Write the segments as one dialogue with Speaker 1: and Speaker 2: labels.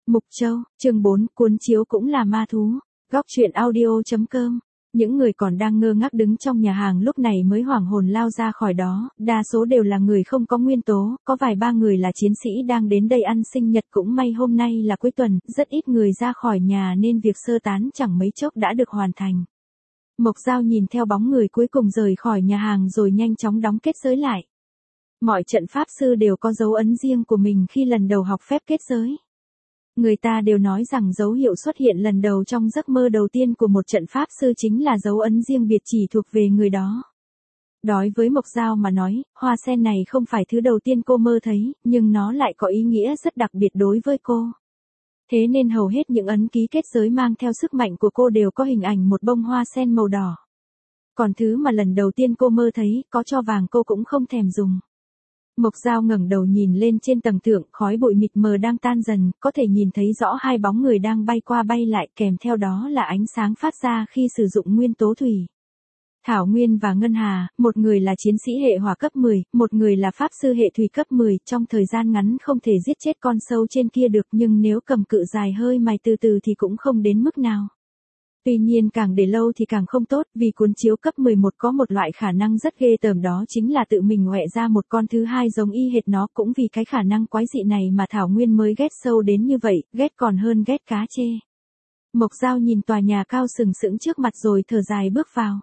Speaker 1: Mục Châu, chương 4, cuốn chiếu cũng là ma thú. Góc truyện audio.com. Những người còn đang ngơ ngác đứng trong nhà hàng lúc này mới hoảng hồn lao ra khỏi đó, đa số đều là người không có nguyên tố, có vài ba người là chiến sĩ đang đến đây ăn sinh nhật, cũng may hôm nay là cuối tuần, rất ít người ra khỏi nhà nên việc sơ tán chẳng mấy chốc đã được hoàn thành. Mộc Giao nhìn theo bóng người cuối cùng rời khỏi nhà hàng rồi nhanh chóng đóng kết giới lại. Mọi trận pháp sư đều có dấu ấn riêng của mình khi lần đầu học phép kết giới. Người ta đều nói rằng dấu hiệu xuất hiện lần đầu trong giấc mơ đầu tiên của một trận pháp sư chính là dấu ấn riêng biệt chỉ thuộc về người đó. Đối với Mộc Giao mà nói, hoa sen này không phải thứ đầu tiên cô mơ thấy, nhưng nó lại có ý nghĩa rất đặc biệt đối với cô. Thế nên hầu hết những ấn ký kết giới mang theo sức mạnh của cô đều có hình ảnh một bông hoa sen màu đỏ. Còn thứ mà lần đầu tiên cô mơ thấy, có cho vàng cô cũng không thèm dùng. Mộc Giao ngẩng đầu nhìn lên trên tầng thượng, khói bụi mịt mờ đang tan dần, có thể nhìn thấy rõ hai bóng người đang bay qua bay lại, kèm theo đó là ánh sáng phát ra khi sử dụng nguyên tố thủy. Thảo Nguyên và Ngân Hà, một người là chiến sĩ hệ hỏa cấp 10, một người là pháp sư hệ thủy cấp 10, trong thời gian ngắn không thể giết chết con sâu trên kia được, nhưng nếu cầm cự dài hơi mài từ từ thì cũng không đến mức nào. Tuy nhiên càng để lâu thì càng không tốt, vì cuốn chiếu cấp 11 có một loại khả năng rất ghê tởm, đó chính là tự mình ngoẹ ra một con thứ hai giống y hệt nó, cũng vì cái khả năng quái dị này mà Thảo Nguyên mới ghét sâu đến như vậy, ghét còn hơn ghét cá chê. Mộc Giao nhìn tòa nhà cao sừng sững trước mặt rồi thở dài bước vào.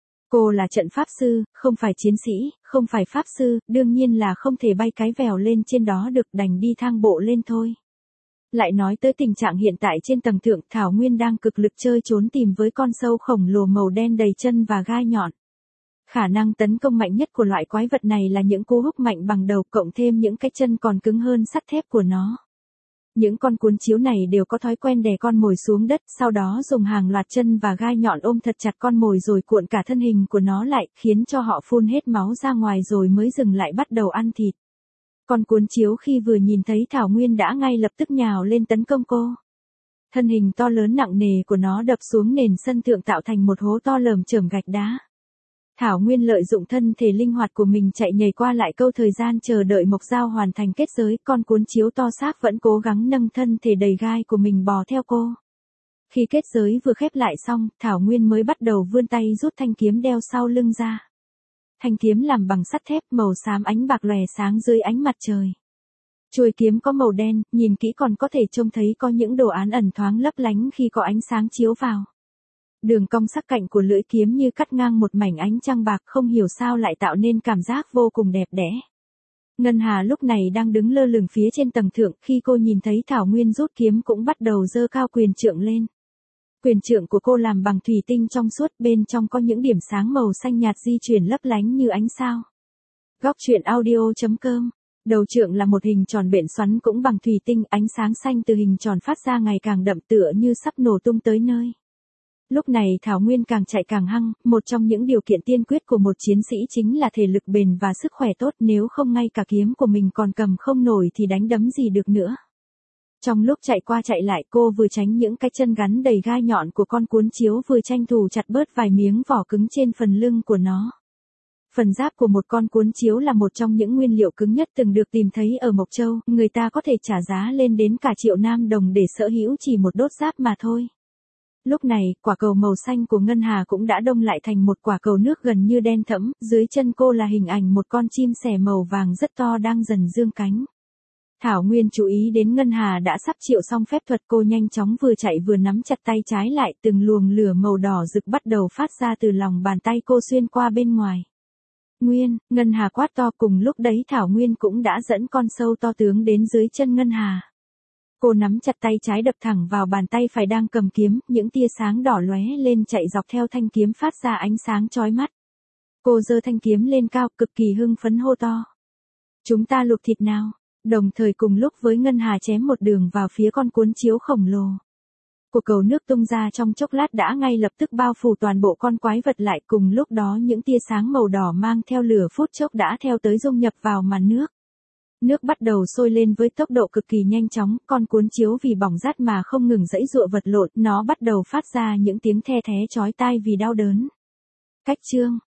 Speaker 1: Cô là trận pháp sư, không phải chiến sĩ, không phải pháp sư, đương nhiên là không thể bay cái vèo lên trên đó được, đành đi thang bộ lên thôi. Lại nói tới tình trạng hiện tại trên tầng thượng, Thảo Nguyên đang cực lực chơi trốn tìm với con sâu khổng lồ màu đen đầy chân và gai nhọn. Khả năng tấn công mạnh nhất của loại quái vật này là những cú húc mạnh bằng đầu, cộng thêm những cái chân còn cứng hơn sắt thép của nó. Những con cuốn chiếu này đều có thói quen đè con mồi xuống đất, sau đó dùng hàng loạt chân và gai nhọn ôm thật chặt con mồi rồi cuộn cả thân hình của nó lại, khiến cho họ phun hết máu ra ngoài rồi mới dừng lại bắt đầu ăn thịt. Con cuốn chiếu khi vừa nhìn thấy Thảo Nguyên đã ngay lập tức nhào lên tấn công cô. Thân hình to lớn nặng nề của nó đập xuống nền sân thượng tạo thành một hố to lởm chởm gạch đá. Thảo Nguyên lợi dụng thân thể linh hoạt của mình chạy nhảy qua lại câu thời gian chờ đợi Mộc Giao hoàn thành kết giới, con cuốn chiếu to xác vẫn cố gắng nâng thân thể đầy gai của mình bò theo cô. Khi kết giới vừa khép lại xong, Thảo Nguyên mới bắt đầu vươn tay rút thanh kiếm đeo sau lưng ra. Thanh kiếm làm bằng sắt thép màu xám ánh bạc lòe sáng dưới ánh mặt trời. Chuôi kiếm có màu đen, nhìn kỹ còn có thể trông thấy có những đồ án ẩn thoáng lấp lánh khi có ánh sáng chiếu vào. Đường cong sắc cạnh của lưỡi kiếm như cắt ngang một mảnh ánh trăng bạc, không hiểu sao lại tạo nên cảm giác vô cùng đẹp đẽ. Ngân Hà lúc này đang đứng lơ lửng phía trên tầng thượng, khi cô nhìn thấy Thảo Nguyên rút kiếm cũng bắt đầu giơ cao quyền trượng lên. Quyền trượng của cô làm bằng thủy tinh trong suốt, bên trong có những điểm sáng màu xanh nhạt di chuyển lấp lánh như ánh sao. Góc truyện audio.com. Đầu trượng là một hình tròn bện xoắn cũng bằng thủy tinh, ánh sáng xanh từ hình tròn phát ra ngày càng đậm tựa như sắp nổ tung tới nơi. Lúc này Thảo Nguyên càng chạy càng hăng, một trong những điều kiện tiên quyết của một chiến sĩ chính là thể lực bền và sức khỏe tốt, nếu không ngay cả kiếm của mình còn cầm không nổi thì đánh đấm gì được nữa. Trong lúc chạy qua chạy lại, cô vừa tránh những cái chân gắn đầy gai nhọn của con cuốn chiếu, vừa tranh thủ chặt bớt vài miếng vỏ cứng trên phần lưng của nó. Phần giáp của một con cuốn chiếu là một trong những nguyên liệu cứng nhất từng được tìm thấy ở Mộc Châu, người ta có thể trả giá lên đến cả 1.000.000 đồng để sở hữu chỉ một đốt giáp mà thôi. Lúc này, quả cầu màu xanh của Ngân Hà cũng đã đông lại thành một quả cầu nước gần như đen thẫm, dưới chân cô là hình ảnh một con chim sẻ màu vàng rất to đang dần dương cánh. Thảo Nguyên chú ý đến Ngân Hà đã sắp chịu xong phép thuật, cô nhanh chóng vừa chạy vừa nắm chặt tay trái lại, từng luồng lửa màu đỏ rực bắt đầu phát ra từ lòng bàn tay cô xuyên qua bên ngoài. Nguyên, Ngân Hà quát to, cùng lúc đấy Thảo Nguyên cũng đã dẫn con sâu to tướng đến dưới chân Ngân Hà. Cô nắm chặt tay trái đập thẳng vào bàn tay phải đang cầm kiếm, những tia sáng đỏ lóe lên chạy dọc theo thanh kiếm phát ra ánh sáng chói mắt. Cô giơ thanh kiếm lên cao, cực kỳ hưng phấn hô to. Chúng ta luộc thịt nào, đồng thời cùng lúc với Ngân Hà chém một đường vào phía con cuốn chiếu khổng lồ. Cuộc cầu nước tung ra trong chốc lát đã ngay lập tức bao phủ toàn bộ con quái vật lại, cùng lúc đó những tia sáng màu đỏ mang theo lửa phút chốc đã theo tới dung nhập vào màn nước. Nước bắt đầu sôi lên với tốc độ cực kỳ nhanh chóng, con cuốn chiếu vì bỏng rát mà không ngừng giãy giụa vật lộn, nó bắt đầu phát ra những tiếng the thé chói tai vì đau đớn. Cách chương